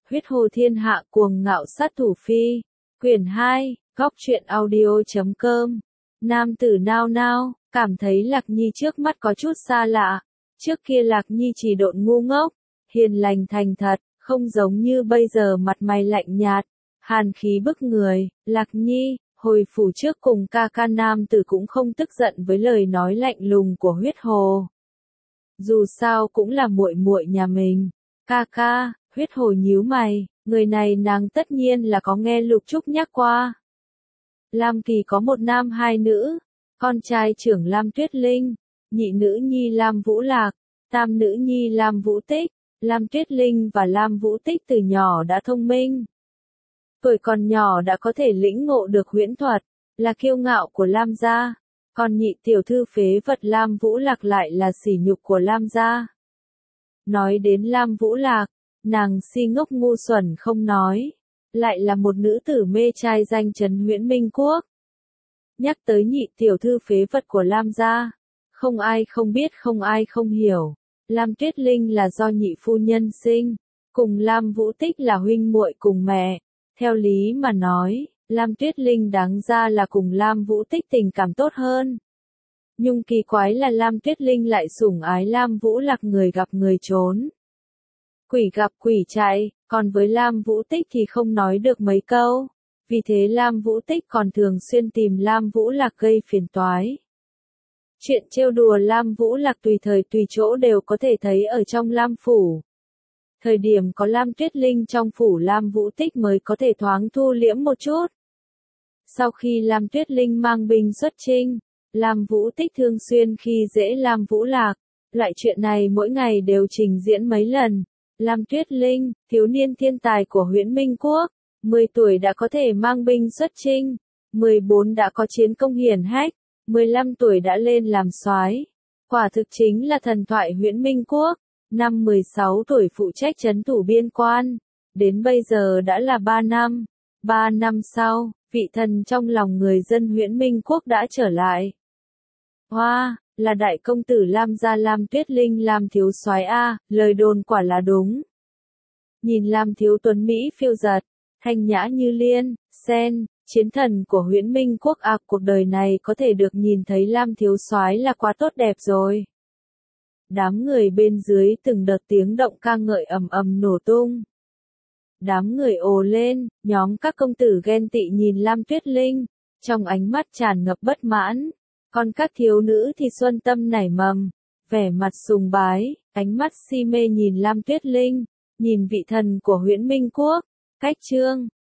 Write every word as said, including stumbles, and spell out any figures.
Huyết Hồ Thiên Hạ Cuồng Ngạo Sát Thủ Phi. Quyển hai, góc truyện audio chấm com. Nam tử nao nao, cảm thấy Lạc Nhi trước mắt có chút xa lạ. Trước kia Lạc Nhi chỉ độn ngu ngốc, hiền lành thành thật, không giống như bây giờ mặt mày lạnh nhạt, hàn khí bức người. Lạc Nhi, hồi phủ trước cùng ca ca nam tử cũng không tức giận với lời nói lạnh lùng của Huyết Hồ. Dù sao cũng là muội muội nhà mình. Ca ca, Huyết Hồ nhíu mày, người này nàng tất nhiên là có nghe Lục Trúc nhắc qua. Lam Kỳ có một nam hai nữ, con trai trưởng Lam Tuyết Linh, nhị nữ nhi Lam Vũ Lạc, tam nữ nhi Lam Vũ Tích. Lam Tuyết Linh và Lam Vũ Tích từ nhỏ đã thông minh. Tuổi còn nhỏ đã có thể lĩnh ngộ được huyễn thuật, là kiêu ngạo của Lam gia. Còn nhị tiểu thư phế vật Lam Vũ Lạc lại là sỉ nhục của Lam gia. Nói đến Lam Vũ Lạc, nàng si ngốc ngu xuẩn không nói, lại là một nữ tử mê trai danh chấn Huyễn Minh Quốc. Nhắc tới nhị tiểu thư phế vật của Lam gia, không ai không biết không ai không hiểu. Lam Tuyết Linh là do nhị phu nhân sinh, cùng Lam Vũ Tích là huynh muội cùng mẹ. Theo lý mà nói, Lam Tuyết Linh đáng ra là cùng Lam Vũ Tích tình cảm tốt hơn. Nhưng kỳ quái là Lam Tuyết Linh lại sủng ái Lam Vũ Lạc, người gặp người trốn, quỷ gặp quỷ chạy, còn với Lam Vũ Tích thì không nói được mấy câu. Vì thế Lam Vũ Tích còn thường xuyên tìm Lam Vũ Lạc gây phiền toái. Chuyện trêu đùa Lam Vũ Lạc tùy thời tùy chỗ đều có thể thấy ở trong Lam phủ. Thời điểm có Lam Tuyết Linh trong phủ, Lam Vũ Tích mới có thể thoáng thu liễm một chút. Sau khi Lam Tuyết Linh mang binh xuất chinh, Lam Vũ Tích thường xuyên khi dễ Lam Vũ Lạc. Loại chuyện này mỗi ngày đều trình diễn mấy lần. Lam Tuyết Linh, thiếu niên thiên tài của Huyễn Minh Quốc, mười tuổi đã có thể mang binh xuất chinh, mười bốn đã có chiến công hiển hách, mười lăm tuổi đã lên làm soái. Quả thực chính là thần thoại Huyễn Minh Quốc. Năm mười sáu tuổi phụ trách trấn thủ biên quan, đến bây giờ đã là ba năm. ba năm sau, vị thần trong lòng người dân Huyễn Minh Quốc đã trở lại. Hoa, là đại công tử Lam gia Lam Tuyết Linh, Lam thiếu soái a, lời đồn quả là đúng. Nhìn Lam thiếu tuấn mỹ phiêu giật, thanh nhã như liên, sen, chiến thần của Huyễn Minh Quốc à, cuộc đời này có thể được nhìn thấy Lam thiếu soái là quá tốt đẹp rồi. Đám người bên dưới từng đợt tiếng động ca ngợi ầm ầm nổ tung. Đám người ồ lên, nhóm các công tử ghen tị nhìn Lam Tuyết Linh, trong ánh mắt tràn ngập bất mãn. Còn các thiếu nữ thì xuân tâm nảy mầm, vẻ mặt sùng bái, ánh mắt si mê nhìn Lam Tuyết Linh, nhìn vị thần của Huyễn Minh Quốc. Cách chương